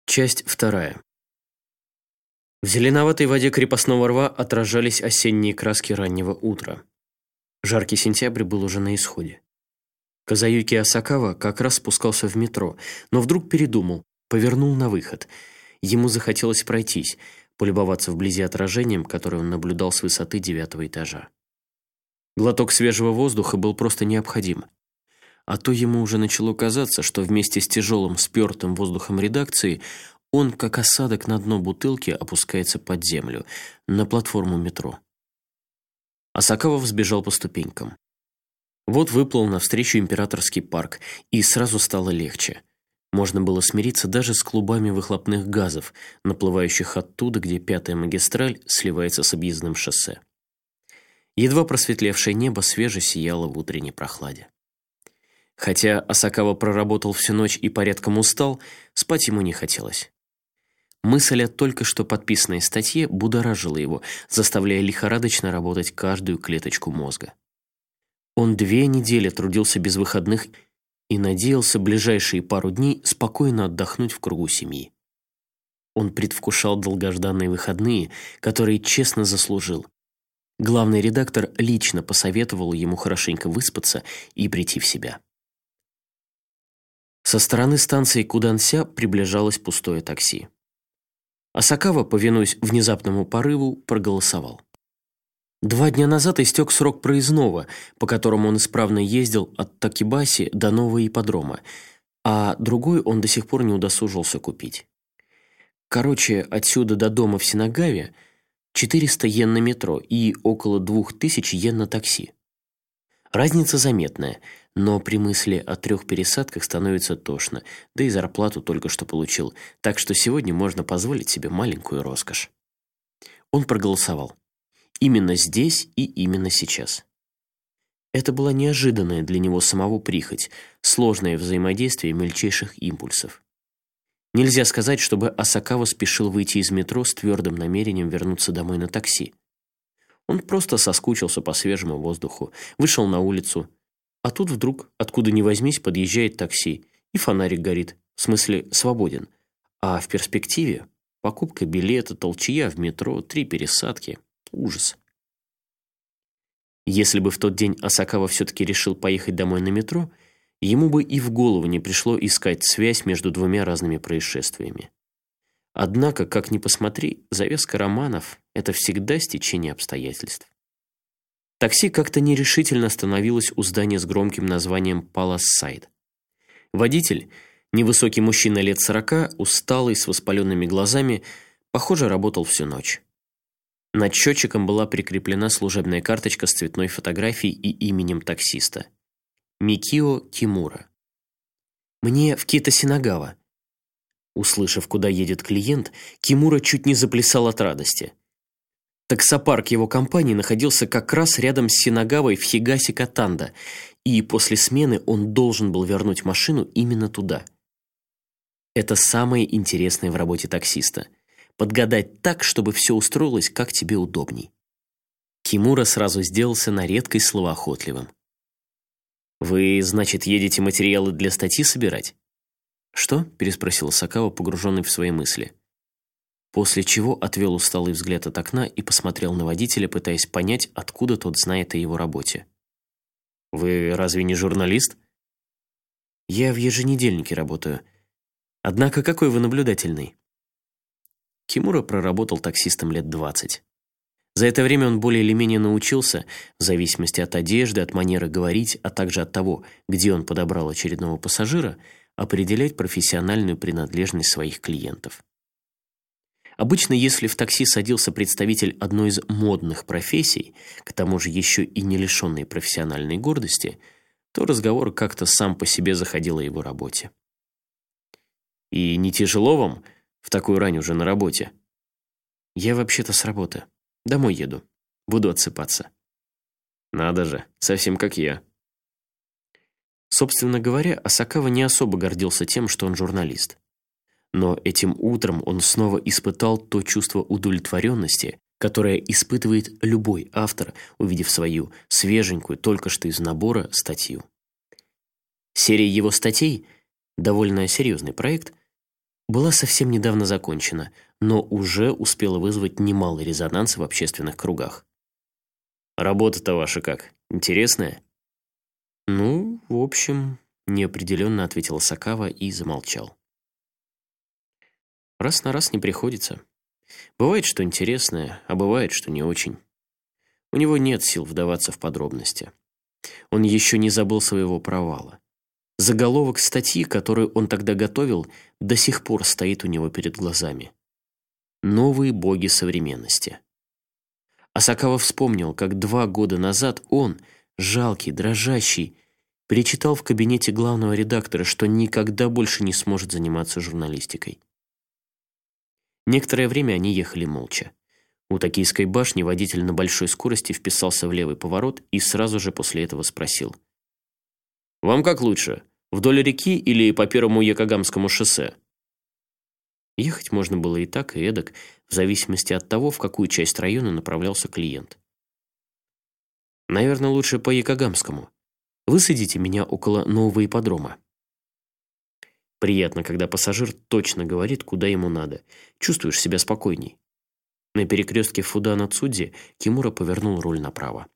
Часть вторая. В зеленоватой воде крепостного рва отражались осенние краски раннего утра. Жаркий сентябрь был уже на исходе. Казаюки Асакава как раз спускался в метро, но вдруг передумал, повернул на выход. Ему захотелось пройтись, полюбоваться вблизи отражением, которое он наблюдал с высоты 9-го этажа. Глоток свежего воздуха был просто необходим. А то ему уже начало казаться, что вместе с тяжелым спертым воздухом редакции он, как осадок на дно бутылки, опускается под землю, на платформу метро. Асакава взбежал по ступенькам. Вот выплыл навстречу Императорский парк, и сразу стало легче. Можно было смириться даже с клубами выхлопных газов, наплывающих оттуда, где 5-я магистраль сливается с объездным шоссе. Едва просветлевшее небо свеже сияло в утренней прохладе. Хотя Асакава проработал всю ночь и порядком устал, спать ему не хотелось. Мысль о только что подписанной статье будоражила его, заставляя лихорадочно работать каждую клеточку мозга. Он 2 недели трудился без выходных и надеялся ближайшие пару дней спокойно отдохнуть в кругу семьи. Он предвкушал долгожданные выходные, которые честно заслужил. Главный редактор лично посоветовал ему хорошенько выспаться и прийти в себя. Со стороны станции Куданся приближалось пустое такси. Асакава, повинуясь внезапному порыву, проголосовал. 2 дня назад истек срок проездного, по которому он исправно ездил от Такибаси до нового ипподрома, а другой он до сих пор не удосужился купить. Короче, отсюда до дома в Синагаве 400 йен на метро и около 2000 йен на такси. Разница заметная, но при мысли о 3 пересадках становится тошно, да и зарплату только что получил, так что сегодня можно позволить себе маленькую роскошь. Он проголосовал. Именно здесь и именно сейчас. Это была неожиданная для него самого прихоть, сложное взаимодействие мельчайших импульсов. Нельзя сказать, чтобы Асакава спешил выйти из метро с твердым намерением вернуться домой на такси. Он просто соскучился по свежему воздуху, вышел на улицу, а тут вдруг, откуда ни возьмись, подъезжает такси, и фонарик горит, в смысле свободен. А в перспективе покупка билета, толчья в метро, 3 пересадки. Ужас. Если бы в тот день Асакава все-таки решил поехать домой на метро, ему бы и в голову не пришло искать связь между 2 разными происшествиями. Однако, как ни посмотри, завеска романов – это всегда стечение обстоятельств. Такси как-то нерешительно остановилось у здания с громким названием «Палас Сайд». Водитель, невысокий мужчина лет 40, усталый, с воспаленными глазами, похоже, работал всю ночь. Над счетчиком была прикреплена служебная карточка с цветной фотографией и именем таксиста – Микио Кимура. «Мне в Кита-Синагава». Услышав, куда едет клиент, Кимура чуть не заплясал от радости. Таксопарк его компании находился как раз рядом с Синагавой в Хигаси-Катанда, и после смены он должен был вернуть машину именно туда. Это самое интересное в работе таксиста – подгадать так, чтобы все устроилось, как тебе удобней. Кимура сразу сделался на редкость словоохотливым. «Вы, значит, едете материалы для статьи собирать?» «Что?» – переспросил Асакава, погруженный в свои мысли. После чего отвел усталый взгляд от окна и посмотрел на водителя, пытаясь понять, откуда тот знает о его работе. «Вы разве не журналист?» «Я в еженедельнике работаю. Однако какой вы наблюдательный». Кимура проработал таксистом лет 20. За это время он более или менее научился, в зависимости от одежды, от манеры говорить, а также от того, где он подобрал очередного пассажира, определять профессиональную принадлежность своих клиентов. Обычно, если в такси садился представитель одной из модных профессий, к тому же еще и не лишенный профессиональной гордости, то разговор как-то сам по себе заходил о его работе. «И не тяжело вам в такую рань уже на работе?» «Я вообще-то с работы. Домой еду. Буду отсыпаться». «Надо же, совсем как я». Собственно говоря, Асакава не особо гордился тем, что он журналист. Но этим утром он снова испытал то чувство удовлетворенности, которое испытывает любой автор, увидев свою свеженькую, только что из набора, статью. Серия его статей, довольно серьезный проект, была совсем недавно закончена, но уже успела вызвать немалый резонанс в общественных кругах. «Работа-то ваша как? Интересная?» «Ну, в общем», — неопределенно ответил Сакава и замолчал. «Раз на раз не приходится. Бывает, что интересное, а бывает, что не очень. У него нет сил вдаваться в подробности. Он еще не забыл своего провала. Заголовок статьи, которую он тогда готовил, до сих пор стоит у него перед глазами. «Новые боги современности». Асакава вспомнил, как 2 года назад он, жалкий, дрожащий, перечитал в кабинете главного редактора, что никогда больше не сможет заниматься журналистикой. Некоторое время они ехали молча. У Токийской башни водитель на большой скорости вписался в левый поворот и сразу же после этого спросил: «Вам как лучше, вдоль реки или по первому Якогамскому шоссе?» Ехать можно было и так, и эдак, в зависимости от того, в какую часть района направлялся клиент. «Наверное, лучше по Якогамскому. Высадите меня около нового ипподрома». Приятно, когда пассажир точно говорит, куда ему надо. Чувствуешь себя спокойней. На перекрестке Фудана-Цудзи Кимура повернул руль направо.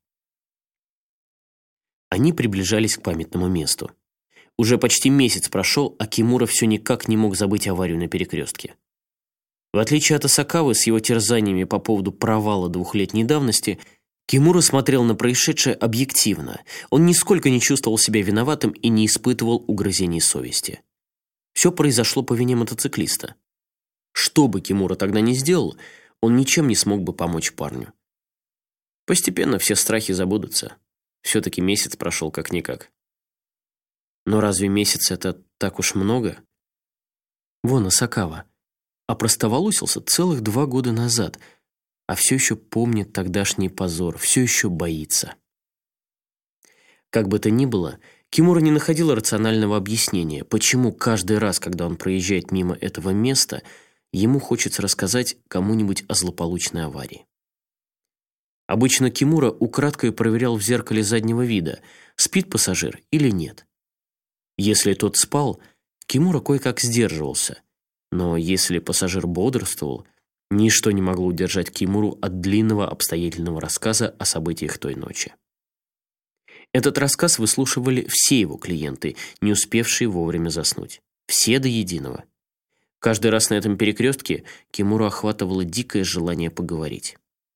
Они приближались к памятному месту. Уже почти месяц прошел, а Кимура все никак не мог забыть аварию на перекрестке. В отличие от Асакавы с его терзаниями по поводу провала 2-летней давности, Кимура смотрел на происшедшее объективно. Он нисколько не чувствовал себя виноватым и не испытывал угрызений совести. Все произошло по вине мотоциклиста. Что бы Кимура тогда ни сделал, он ничем не смог бы помочь парню. Постепенно все страхи забудутся. Все-таки месяц прошел как-никак. Но разве месяц это так уж много? Вон Асакава опростоволосился целых 2 года назад, а все еще помнит тогдашний позор, все еще боится. Как бы то ни было, Кимура не находил рационального объяснения, почему каждый раз, когда он проезжает мимо этого места, ему хочется рассказать кому-нибудь о злополучной аварии. Обычно Кимура украдкой проверял в зеркале заднего вида, спит пассажир или нет. Если тот спал, Кимура кое-как сдерживался, но если пассажир бодрствовал, ничто не могло удержать Кимуру от длинного обстоятельного рассказа о событиях той ночи. Этот рассказ выслушивали все его клиенты, не успевшие вовремя заснуть. Все до единого. Каждый раз на этом перекрестке Кимуру охватывало дикое желание поговорить.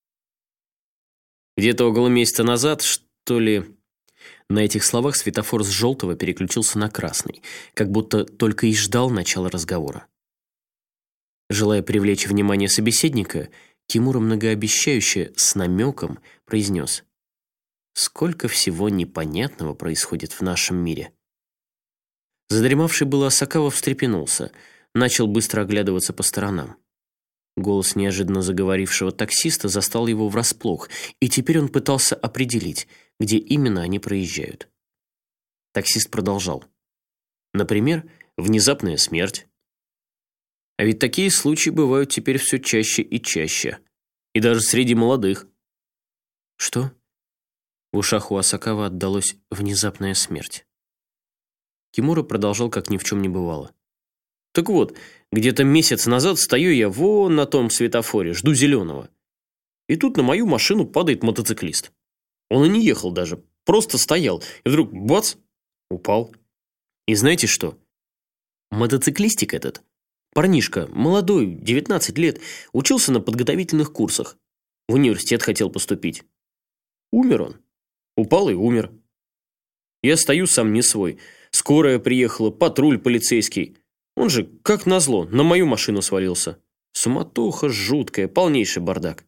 Где-то около месяца назад, что ли... На этих словах светофор с желтого переключился на красный, как будто только и ждал начала разговора. Желая привлечь внимание собеседника, Кимура многообещающе, с намеком, произнес: «Сколько всего непонятного происходит в нашем мире». Задремавший было Асакава встрепенулся, начал быстро оглядываться по сторонам. Голос неожиданно заговорившего таксиста застал его врасплох, и теперь он пытался определить, где именно они проезжают. Таксист продолжал: «Например, внезапная смерть. А ведь такие случаи бывают теперь все чаще и чаще, и даже среди молодых». «Что?» В ушах у Асакава отдалось «внезапная смерть». Кимура продолжал, как ни в чем не бывало. «Так вот, где-то месяц назад стою я вон на том светофоре, жду зеленого. И тут на мою машину падает мотоциклист. Он и не ехал даже, просто стоял. И вдруг бац, упал. И знаете что? Мотоциклистик этот, парнишка, молодой, 19 лет, учился на подготовительных курсах. В университет хотел поступить. Умер он. Упал и умер. Я стою сам не свой. Скорая приехала, патруль полицейский. Он же, как назло, на мою машину свалился. Суматоха жуткая, полнейший бардак».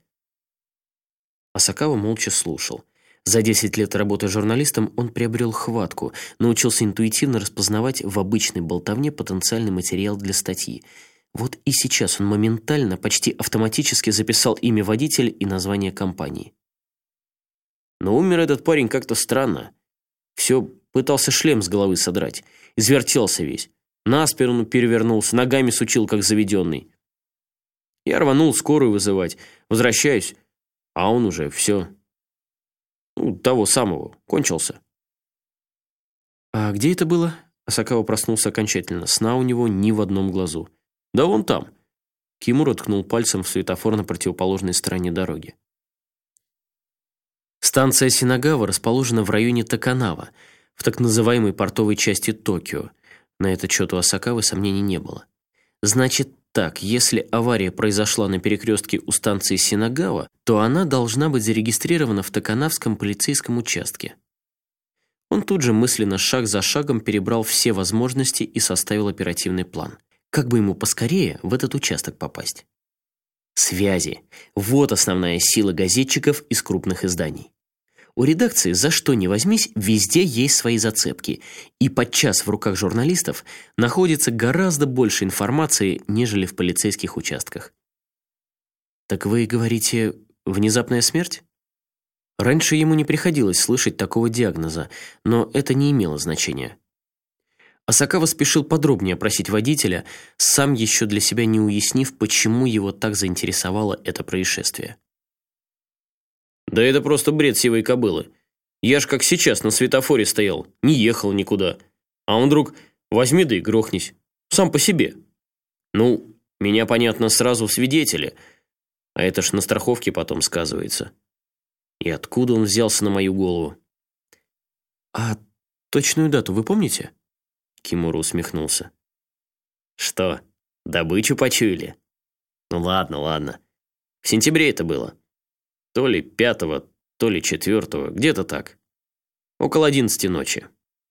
Асакава молча слушал. За 10 лет работы журналистом он приобрел хватку, научился интуитивно распознавать в обычной болтовне потенциальный материал для статьи. Вот и сейчас он моментально, почти автоматически записал имя водителя и название компании. Но умер этот парень как-то странно. Все пытался шлем с головы содрать. Извертелся весь. На спину перевернулся, ногами сучил, как заведенный. Я рванул скорую вызывать. Возвращаюсь, а он уже все. Того самого. Кончился. «А где это было?» Асакава проснулся окончательно. Сна у него ни в одном глазу. Да вон там. Кимура ткнул пальцем в светофор на противоположной стороне дороги. Станция Синагава расположена в районе Таканава, в так называемой портовой части Токио. На этот счет у Асакавы сомнений не было. Значит так, если авария произошла на перекрестке у станции Синагава, то она должна быть зарегистрирована в Таканавском полицейском участке. Он тут же мысленно шаг за шагом перебрал все возможности и составил оперативный план. Как бы ему поскорее в этот участок попасть? Связи. Вот основная сила газетчиков из крупных изданий. У редакции, за что ни возьмись, везде есть свои зацепки, и подчас в руках журналистов находится гораздо больше информации, нежели в полицейских участках. Так вы говорите, внезапная смерть? Раньше ему не приходилось слышать такого диагноза, но это не имело значения. Асакава спешил подробнее опросить водителя, сам еще для себя не уяснив, почему его так заинтересовало это происшествие. «Да это просто бред сивой кобылы. Я ж как сейчас на светофоре стоял, не ехал никуда. А он вдруг возьми да и грохнись. Сам по себе. Ну, меня, понятно, сразу в свидетели, а это ж на страховке потом сказывается. И откуда он взялся на мою голову?» «А точную дату вы помните?» Кимура усмехнулся. «Что, добычу почуяли? Ну ладно, ладно. В сентябре это было. То ли 5-го, то ли 4-го, где-то так. Около 11 ночи».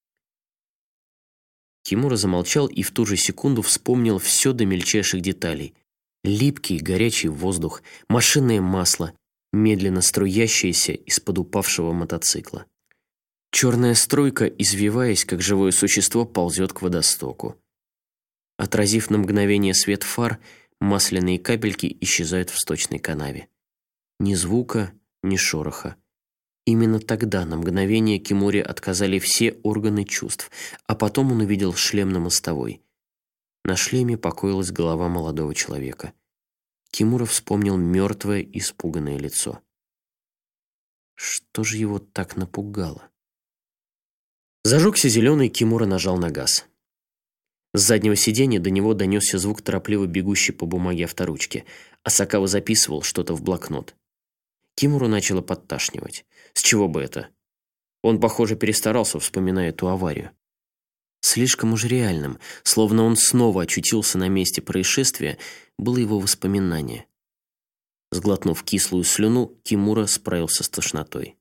Кимура замолчал и в ту же секунду вспомнил все до мельчайших деталей. Липкий, горячий воздух, машинное масло, медленно струящееся из-под упавшего мотоцикла. Черная струйка, извиваясь, как живое существо, ползет к водостоку. Отразив на мгновение свет фар, масляные капельки исчезают в сточной канаве. Ни звука, ни шороха. Именно тогда на мгновение Кимуре отказали все органы чувств, а потом он увидел шлем на мостовой. На шлеме покоилась голова молодого человека. Кимура вспомнил мертвое, испуганное лицо. Что же его так напугало? Зажегся зеленый, Кимура нажал на газ. С заднего сиденья до него донесся звук торопливо бегущей по бумаге авторучки. Асакава записывал что-то в блокнот. Кимуру начало подташнивать. С чего бы это? Он, похоже, перестарался, вспоминая эту аварию. Слишком уж реальным, словно он снова очутился на месте происшествия, было его воспоминание. Сглотнув кислую слюну, Кимура справился с тошнотой.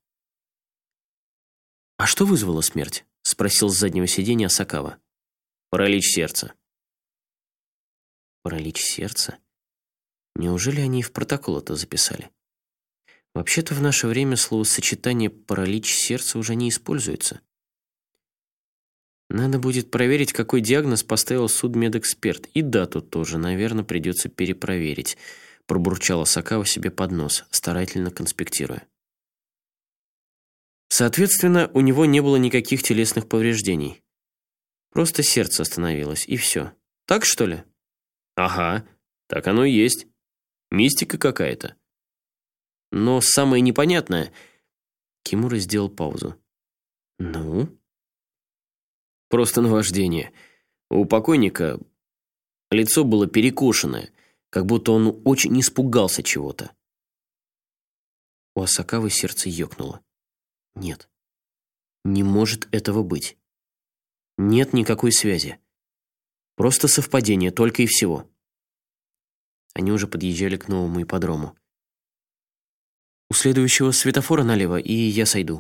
«А что вызвало смерть?» — спросил с заднего сиденья Асакава. «Паралич сердца». «Паралич сердца? Неужели они и в протокол это записали? Вообще-то в наше время словосочетание «паралич сердца» уже не используется. Надо будет проверить, какой диагноз поставил судмедэксперт, и дату тоже, наверное, придется перепроверить», — пробурчал Асакава себе под нос, старательно конспектируя. Соответственно, у него не было никаких телесных повреждений. Просто сердце остановилось, и все. Так, что ли? Ага, так оно и есть. Мистика какая-то. Но самое непонятное... Кимура сделал паузу. Ну? Просто наваждение. У покойника лицо было перекошенное, как будто он очень испугался чего-то. У Асакавы сердце ёкнуло. Нет, не может этого быть. Нет никакой связи. Просто совпадение, только и всего. Они уже подъезжали к новому ипподрому. «У следующего светофора налево, и я сойду».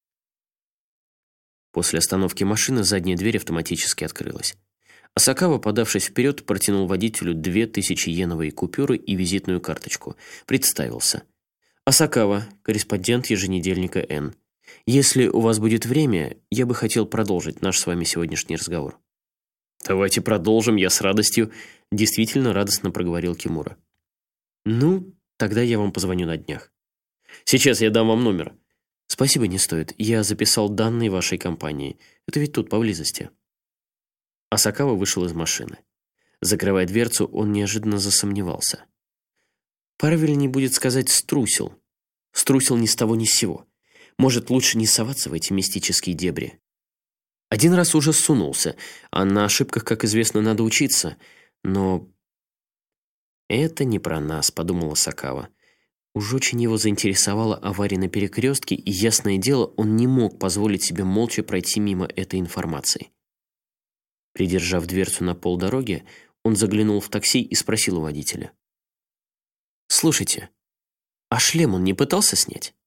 После остановки машины задняя дверь автоматически открылась. Асакава, подавшись вперед, протянул водителю 2000-йеновые купюры и визитную карточку. Представился. «Асакава, корреспондент еженедельника «Н». Если у вас будет время, я бы хотел продолжить наш с вами сегодняшний разговор». «Давайте продолжим, я с радостью», — действительно радостно проговорил Кимура. «Ну, тогда я вам позвоню на днях. Сейчас я дам вам номер». «Спасибо, не стоит. Я записал данные вашей компании. Это ведь тут, поблизости». Асакава вышел из машины. Закрывая дверцу, он неожиданно засомневался. Правильнее будет сказать «струсил». Струсил ни с того ни с сего. Может, лучше не соваться в эти мистические дебри. Один раз уже сунулся, а на ошибках, как известно, надо учиться. Но «Это не про нас», — подумала Сакава. Уж очень его заинтересовала авария на перекрестке, и, ясное дело, он не мог позволить себе молча пройти мимо этой информации. Придержав дверцу на полдороги, он заглянул в такси и спросил у водителя. «Слушайте, а шлем он не пытался снять?»